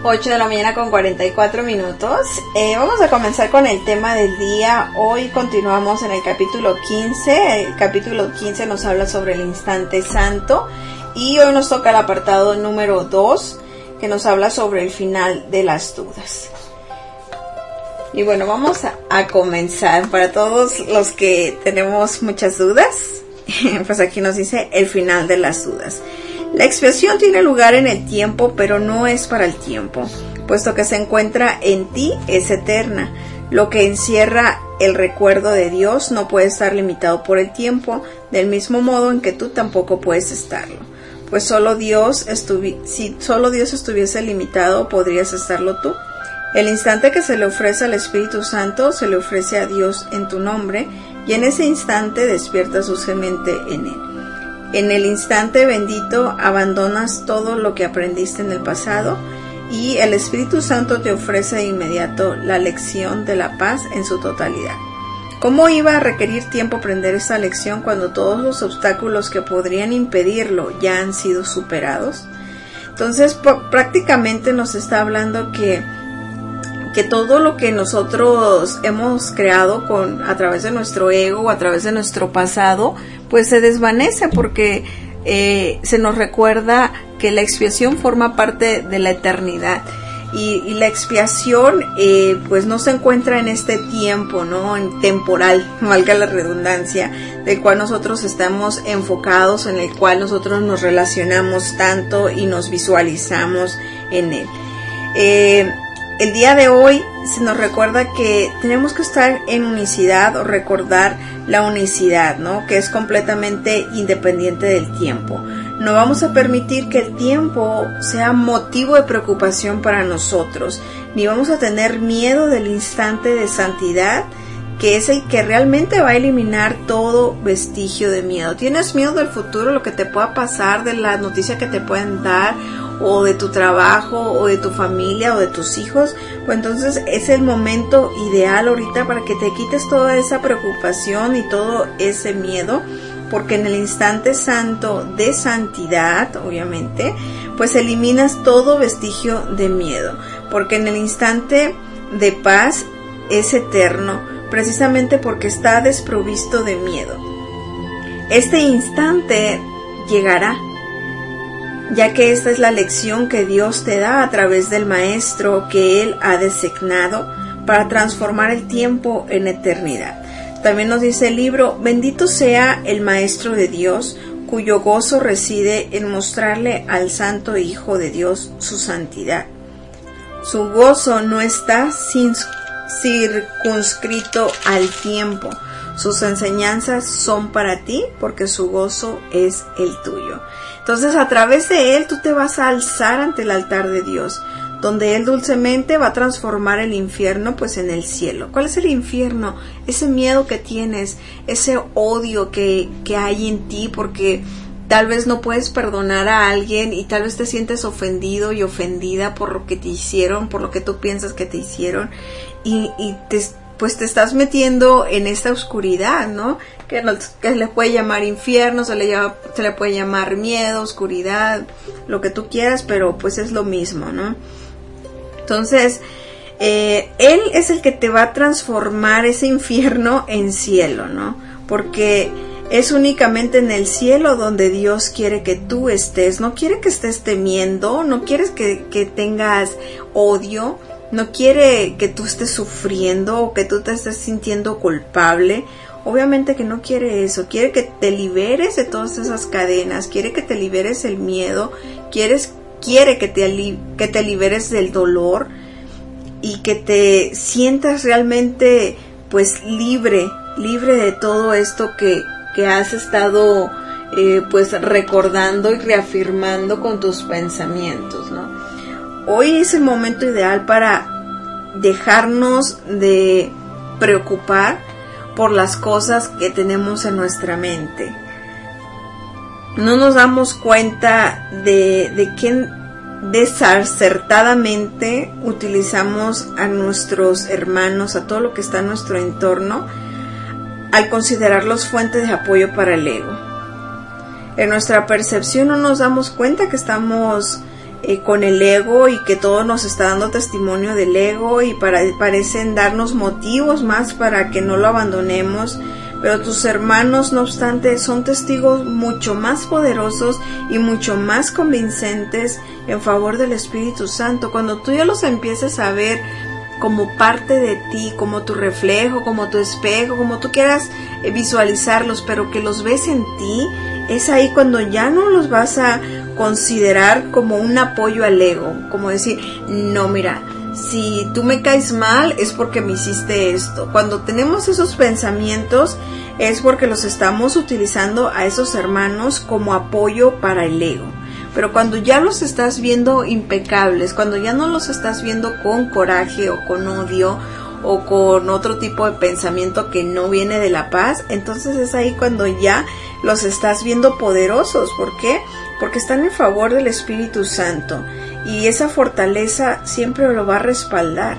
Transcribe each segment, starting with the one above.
8 de la mañana con 44 minutos. Vamos a comenzar con el tema del día. Hoy continuamos en el capítulo 15. El capítulo 15 nos habla sobre el instante santo. Y hoy nos toca el apartado número 2, que nos habla sobre el final de las dudas. Y bueno, vamos a comenzar. Para todos los que tenemos muchas dudas, pues aquí nos dice el final de las dudas. La expiación tiene lugar en el tiempo, pero no es para el tiempo, puesto que se encuentra en ti, es eterna. Lo que encierra el recuerdo de Dios no puede estar limitado por el tiempo, del mismo modo en que tú tampoco puedes estarlo. Pues si solo Dios estuviese limitado, ¿podrías estarlo tú? El instante que se le ofrece al Espíritu Santo, se le ofrece a Dios en tu nombre, y en ese instante despierta su semente en él. En el instante bendito abandonas todo lo que aprendiste en el pasado y el Espíritu Santo te ofrece de inmediato la lección de la paz en su totalidad. ¿Cómo iba a requerir tiempo aprender esta lección cuando todos los obstáculos que podrían impedirlo ya han sido superados? Entonces, prácticamente nos está hablando que todo lo que nosotros hemos creado a través de nuestro ego o a través de nuestro pasado, pues se desvanece porque se nos recuerda que la expiación forma parte de la eternidad y la expiación pues no se encuentra en este tiempo, ¿no? En temporal, valga la redundancia, del cual nosotros estamos enfocados, en el cual nosotros nos relacionamos tanto y nos visualizamos en él. El día de hoy se nos recuerda que tenemos que estar en unicidad o recordar la unicidad, ¿no? Que es completamente independiente del tiempo. No vamos a permitir que el tiempo sea motivo de preocupación para nosotros, ni vamos a tener miedo del instante de santidad, que es el que realmente va a eliminar todo vestigio de miedo. ¿Tienes miedo del futuro, lo que te pueda pasar, de la noticia que te pueden dar, o de tu trabajo, o de tu familia, o de tus hijos? Pues entonces es el momento ideal ahorita para que te quites toda esa preocupación y todo ese miedo, porque en el instante santo de santidad, obviamente, pues eliminas todo vestigio de miedo, porque en el instante de paz es eterno, precisamente porque está desprovisto de miedo. Este instante llegará, ya que esta es la lección que Dios te da a través del Maestro que Él ha designado para transformar el tiempo en eternidad. También nos dice el libro: bendito sea el Maestro de Dios, cuyo gozo reside en mostrarle al Santo Hijo de Dios su santidad. Su gozo no está circunscrito al tiempo. Sus enseñanzas son para ti, porque su gozo es el tuyo. Entonces, a través de él tú te vas a alzar ante el altar de Dios, donde él dulcemente va a transformar el infierno pues en el cielo. ¿Cuál es el infierno? Ese miedo que tienes, ese odio que hay en ti porque tal vez no puedes perdonar a alguien y tal vez te sientes ofendido y ofendida por lo que te hicieron, por lo que tú piensas que te hicieron, y te estás metiendo en esta oscuridad, ¿no? Que se le puede llamar infierno, se le puede llamar miedo, oscuridad, lo que tú quieras, pero pues es lo mismo, ¿no? Entonces, él es el que te va a transformar ese infierno en cielo, ¿no? Porque es únicamente en el cielo donde Dios quiere que tú estés. No quiere que estés temiendo, no quieres que tengas odio, no quiere que tú estés sufriendo o que tú te estés sintiendo culpable. Obviamente que no quiere eso. Quiere que te liberes de todas esas cadenas, quiere que te liberes del miedo, quiere que te liberes del dolor y que te sientas realmente pues libre de todo esto que has estado pues recordando y reafirmando con tus pensamientos, ¿no? Hoy es el momento ideal para dejarnos de preocupar por las cosas que tenemos en nuestra mente. No nos damos cuenta de quién desacertadamente utilizamos a nuestros hermanos, a todo lo que está en nuestro entorno, al considerarlos fuente de apoyo para el ego. En nuestra percepción no nos damos cuenta que estamos con el ego y que todo nos está dando testimonio del ego y parecen darnos motivos más para que no lo abandonemos. Pero tus hermanos, no obstante, son testigos mucho más poderosos y mucho más convincentes en favor del Espíritu Santo. Cuando tú ya los empieces a ver como parte de ti, como tu reflejo, como tu espejo, como tú quieras visualizarlos, pero que los ves en ti, es ahí cuando ya no los vas a considerar como un apoyo al ego, como decir, no, mira, si tú me caes mal es porque me hiciste esto. Cuando tenemos esos pensamientos es porque los estamos utilizando a esos hermanos como apoyo para el ego. Pero cuando ya los estás viendo impecables, cuando ya no los estás viendo con coraje o con odio o con otro tipo de pensamiento que no viene de la paz, entonces es ahí cuando ya los estás viendo poderosos. ¿Por qué? Porque están en favor del Espíritu Santo. Y esa fortaleza siempre lo va a respaldar.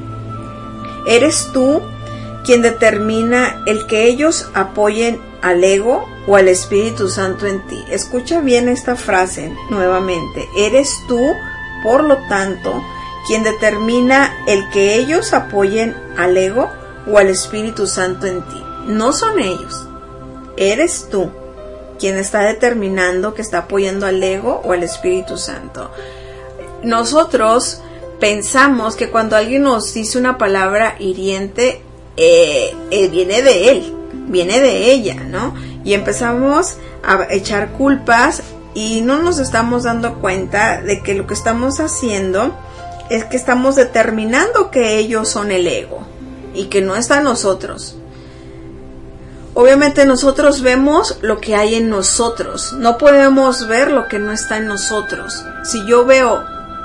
Eres tú quien determina el que ellos apoyen al ego o al Espíritu Santo en ti. Escucha bien esta frase nuevamente. Eres tú, por lo tanto, quien determina el que ellos apoyen al ego o al Espíritu Santo en ti. No son ellos. Eres tú quien está determinando que está apoyando al ego o al Espíritu Santo. Nosotros pensamos que cuando alguien nos dice una palabra hiriente, viene de él, viene de ella, ¿no? Y empezamos a echar culpas y no nos estamos dando cuenta de que lo que estamos haciendo es que estamos determinando que ellos son el ego y que no está en nosotros. Obviamente nosotros vemos lo que hay en nosotros, no podemos ver lo que no está en nosotros. Si yo veo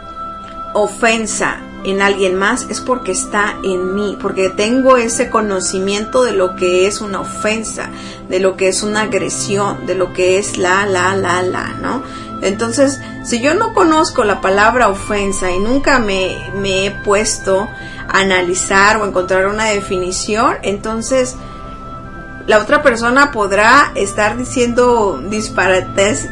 ofensa en alguien más es porque está en mí, porque tengo ese conocimiento de lo que es una ofensa, de lo que es una agresión, de lo que es ¿no? Entonces, si yo no conozco la palabra ofensa y nunca me he puesto a analizar o encontrar una definición, entonces la otra persona podrá estar diciendo disparateces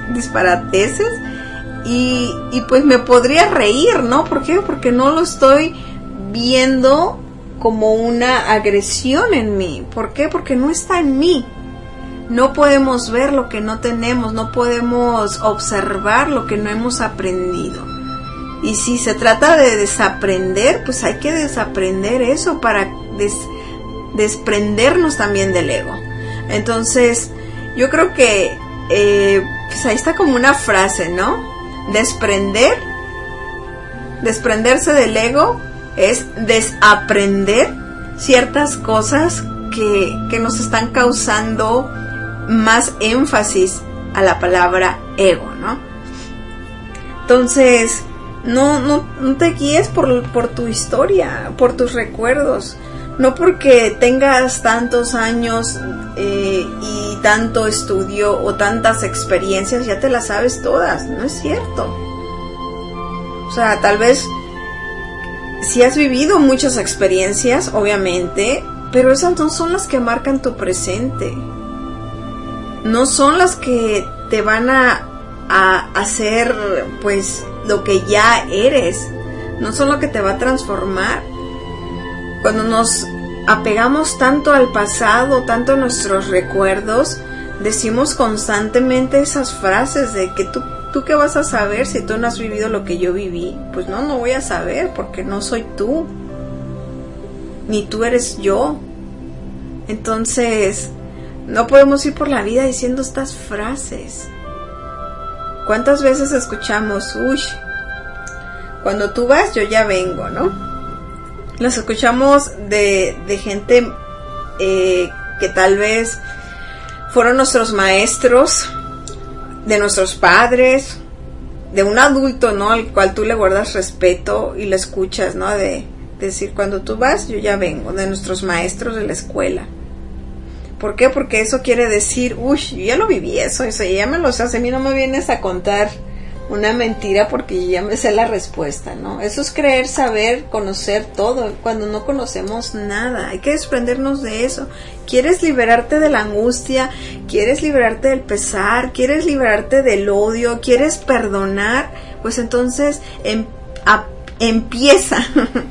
y pues me podría reír, ¿no? ¿Por qué? Porque no lo estoy viendo como una agresión en mí. ¿Por qué? Porque no está en mí. No podemos ver lo que no tenemos, no podemos observar lo que no hemos aprendido. Y si se trata de desaprender, pues hay que desaprender eso para desprendernos también del ego. Entonces, yo creo que pues ahí está como una frase, ¿no? Desprenderse del ego es desaprender ciertas cosas que nos están causando más énfasis a la palabra ego, ¿no? Entonces, no te guíes por tu historia, por tus recuerdos. No porque tengas tantos años y tanto estudio o tantas experiencias ya te las sabes todas. No es cierto. O sea, tal vez sí has vivido muchas experiencias, obviamente, pero esas no son las que marcan tu presente. No son las que te van a hacer pues lo que ya eres. No son lo que te va a transformar. Cuando nos apegamos tanto al pasado, tanto a nuestros recuerdos, decimos constantemente esas frases de que tú qué vas a saber si tú no has vivido lo que yo viví. Pues no voy a saber porque no soy tú, ni tú eres yo. Entonces, no podemos ir por la vida diciendo estas frases. ¿Cuántas veces escuchamos, uy, cuando tú vas yo ya vengo, ¿no? Los escuchamos de gente que tal vez fueron nuestros maestros, de nuestros padres, de un adulto, ¿no? Al cual tú le guardas respeto y le escuchas, ¿no? De decir, cuando tú vas, yo ya vengo, de nuestros maestros de la escuela. ¿Por qué? Porque eso quiere decir, uy, yo ya lo viví eso ya me lo sé, a mí no me vienes a contar una mentira porque yo ya me sé la respuesta, ¿no? Eso es creer, saber, conocer todo, cuando no conocemos nada. Hay que desprendernos de eso. ¿Quieres liberarte de la angustia? ¿Quieres liberarte del pesar? ¿Quieres liberarte del odio? ¿Quieres perdonar? pues entonces empieza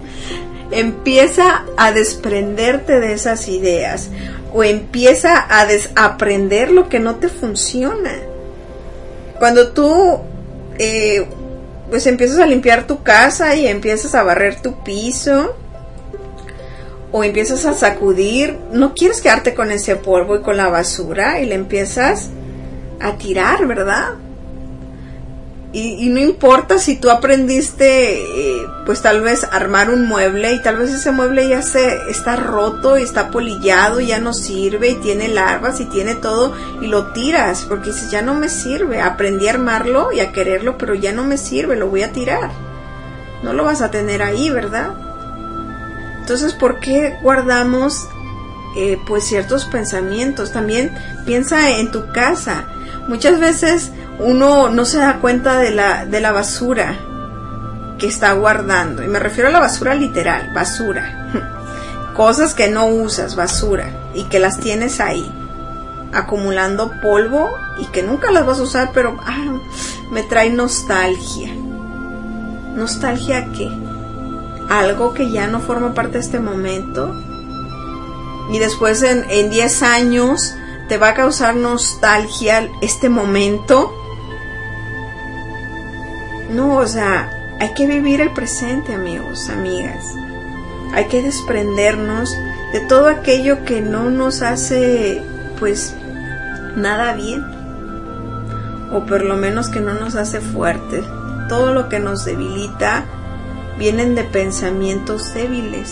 a desprenderte de esas ideas, o empieza a desaprender lo que no te funciona. Cuando tú pues empiezas a limpiar tu casa y empiezas a barrer tu piso, o empiezas a sacudir, no quieres quedarte con ese polvo y con la basura, y le empiezas a tirar, ¿verdad? Y no importa si tú aprendiste, pues tal vez armar un mueble, y tal vez ese mueble ya está roto y está polillado y ya no sirve y tiene larvas y tiene todo, y lo tiras porque dices, ya no me sirve, aprendí a armarlo y a quererlo, pero ya no me sirve, lo voy a tirar. No lo vas a tener ahí, ¿verdad? Entonces, ¿por qué guardamos pues ciertos pensamientos? También piensa en tu casa. Muchas veces uno no se da cuenta de la basura que está guardando. Y me refiero a la basura literal, basura. Cosas que no usas, basura. Y que las tienes ahí, acumulando polvo y que nunca las vas a usar, pero me trae nostalgia. ¿Nostalgia a qué? Algo que ya no forma parte de este momento. Y después en 10 años te va a causar nostalgia este momento. No, o sea, hay que vivir el presente, amigos, amigas. Hay que desprendernos de todo aquello que no nos hace, pues, nada bien. O por lo menos que no nos hace fuertes. Todo lo que nos debilita vienen de pensamientos débiles.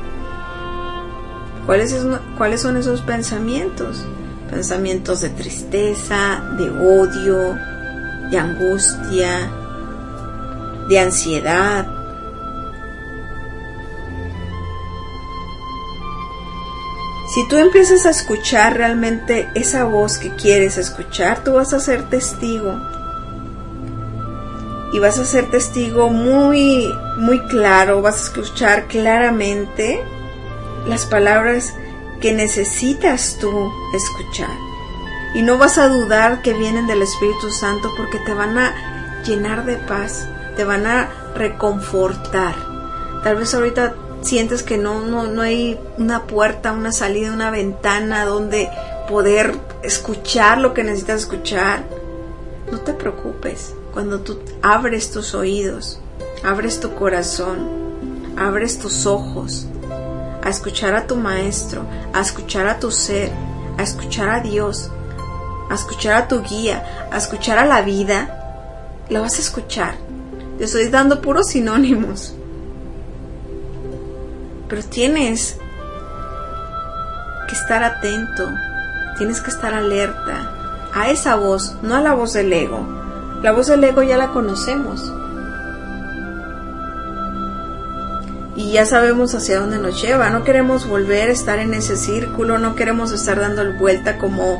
¿Cuáles son esos pensamientos? Pensamientos de tristeza, de odio, de angustia, de ansiedad. Si tú empiezas a escuchar realmente esa voz que quieres escuchar, tú vas a ser testigo. Y vas a ser testigo muy, muy claro, vas a escuchar claramente las palabras que necesitas tú escuchar. Y no vas a dudar que vienen del Espíritu Santo, porque te van a llenar de paz, te van a reconfortar. Tal vez ahorita sientes que no hay una puerta, una salida, una ventana donde poder escuchar lo que necesitas escuchar. No te preocupes. Cuando tú abres tus oídos, abres tu corazón, abres tus ojos a escuchar a tu maestro, a escuchar a tu ser, a escuchar a Dios, a escuchar a tu guía, a escuchar a la vida, lo vas a escuchar. Te estoy dando puros sinónimos. Pero tienes que estar atento, tienes que estar alerta a esa voz, no a la voz del ego. La voz del ego ya la conocemos. Y ya sabemos hacia dónde nos lleva. No queremos volver a estar en ese círculo, no queremos estar dando vuelta como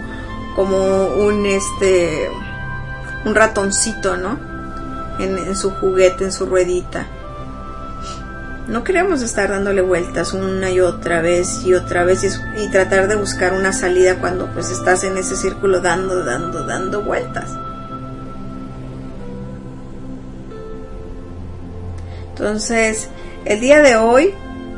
un ratoncito, ¿no? En su juguete, en su ruedita. No queremos estar dándole vueltas una y otra vez y tratar de buscar una salida cuando pues estás en ese círculo dando vueltas. Entonces, el día de hoy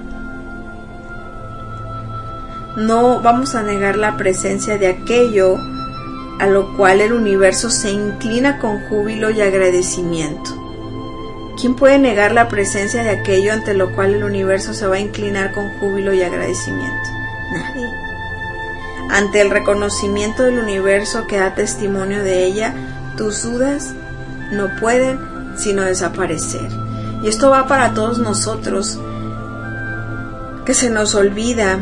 no vamos a negar la presencia de aquello a lo cual el universo se inclina con júbilo y agradecimiento. ¿Quién puede negar la presencia de aquello ante lo cual el universo se va a inclinar con júbilo y agradecimiento? Nadie. Ante el reconocimiento del universo que da testimonio de ella, tus dudas no pueden sino desaparecer. Y esto va para todos nosotros, que se nos olvida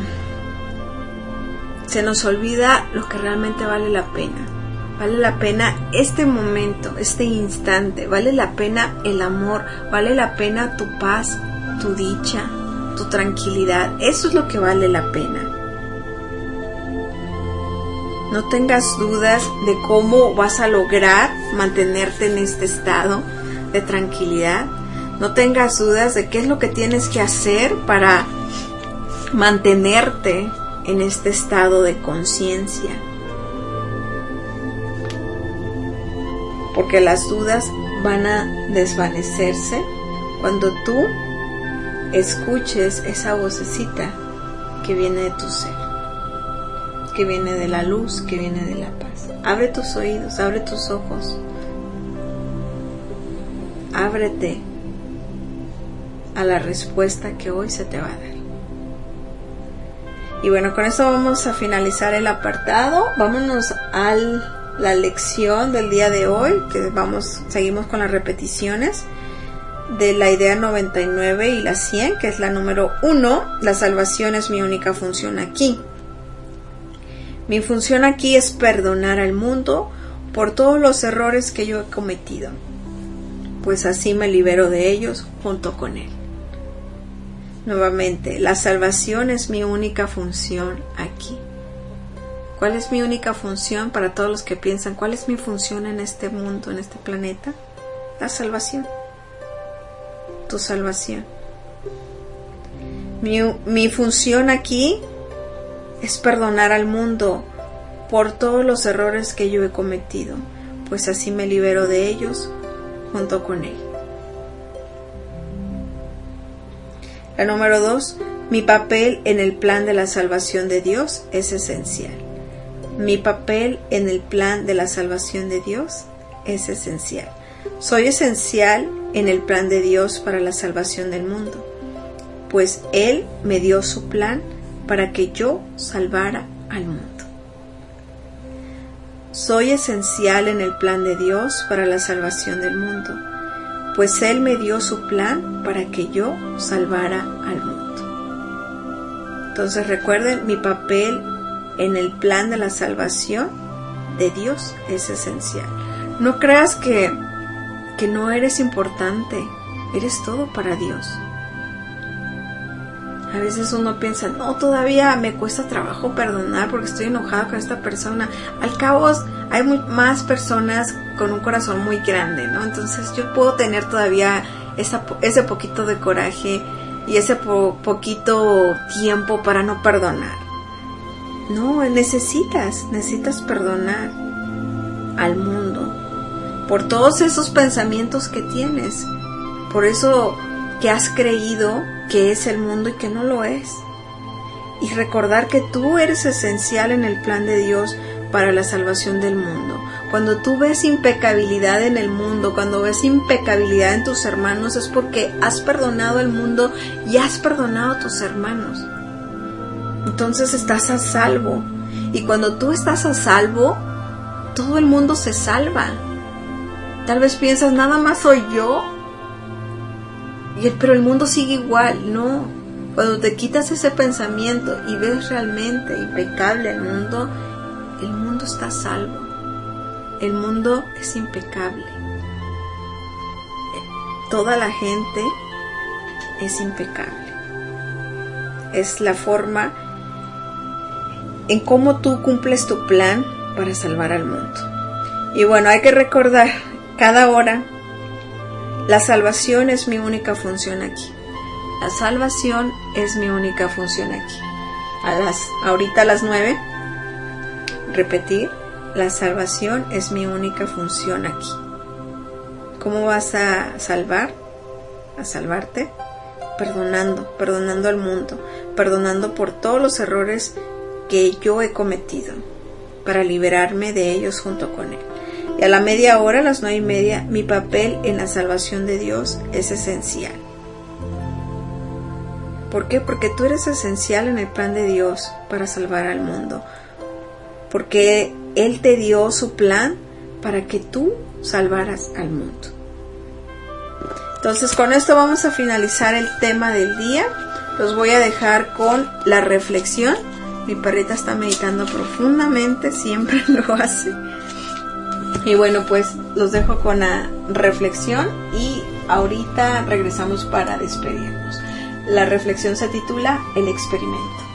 lo que realmente vale la pena. Vale la pena este momento, este instante, vale la pena el amor, vale la pena tu paz, tu dicha, tu tranquilidad. Eso es lo que vale la pena. No tengas dudas de cómo vas a lograr mantenerte en este estado de tranquilidad. No tengas dudas de qué es lo que tienes que hacer para mantenerte en este estado de conciencia. Porque las dudas van a desvanecerse cuando tú escuches esa vocecita que viene de tu ser, que viene de la luz, que viene de la paz. Abre tus oídos, abre tus ojos, ábrete a la respuesta que hoy se te va a dar. Y bueno, con eso vamos a finalizar el apartado. Vámonos a la lección del día de hoy, que seguimos con las repeticiones de la idea 99 y la 100, que es la número 1. La salvación es mi única función aquí. Mi función aquí es perdonar al mundo por todos los errores que yo he cometido, pues así me libero de ellos junto con él. Nuevamente, la salvación es mi única función aquí. ¿Cuál es mi única función? Para todos los que piensan, ¿cuál es mi función en este mundo, en este planeta? La salvación. Tu salvación. Mi función aquí es perdonar al mundo por todos los errores que yo he cometido, pues así me libero de ellos junto con él. La número 2, mi papel en el plan de la salvación de Dios es esencial. Mi papel en el plan de la salvación de Dios es esencial. Soy esencial en el plan de Dios para la salvación del mundo, pues Él me dio su plan para que yo salvara al mundo. Soy esencial en el plan de Dios para la salvación del mundo, pues Él me dio su plan para que yo salvara al mundo. Entonces recuerden, mi papel en el plan de la salvación de Dios es esencial. No creas que no eres importante, eres todo para Dios. A veces uno piensa, no, todavía me cuesta trabajo perdonar porque estoy enojado con esta persona. Al cabo, hay más personas con un corazón muy grande, ¿no? Entonces yo puedo tener todavía ese poquito de coraje y ese poquito tiempo para no perdonar. No, necesitas perdonar al mundo por todos esos pensamientos que tienes, por eso que has creído que es el mundo y que no lo es. Y recordar que tú eres esencial en el plan de Dios para la salvación del mundo. Cuando tú ves impecabilidad en el mundo, cuando ves impecabilidad en tus hermanos, es porque has perdonado al mundo y has perdonado a tus hermanos. Entonces estás a salvo. Y cuando tú estás a salvo, todo el mundo se salva. Tal vez piensas, nada más soy yo, pero el mundo sigue igual. No, cuando te quitas ese pensamiento y ves realmente impecable el mundo está a salvo. El mundo es impecable. Toda la gente es impecable. Es la forma en cómo tú cumples tu plan para salvar al mundo. Y bueno, hay que recordar cada hora, la salvación es mi única función aquí. La salvación es mi única función aquí. Ahorita a las 9, repetir, la salvación es mi única función aquí. ¿Cómo vas a salvarte? Perdonando al mundo, perdonando por todos los errores que yo he cometido, para liberarme de ellos junto con Él. Y a la media hora, a las 9:30, mi papel en la salvación de Dios es esencial. ¿Por qué? Porque tú eres esencial en el plan de Dios para salvar al mundo. Porque Él te dio su plan para que tú salvaras al mundo. Entonces, con esto vamos a finalizar el tema del día. Los voy a dejar con la reflexión. Mi perrita está meditando profundamente, siempre lo hace. Y bueno, pues los dejo con la reflexión y ahorita regresamos para despedirnos. La reflexión se titula El experimento.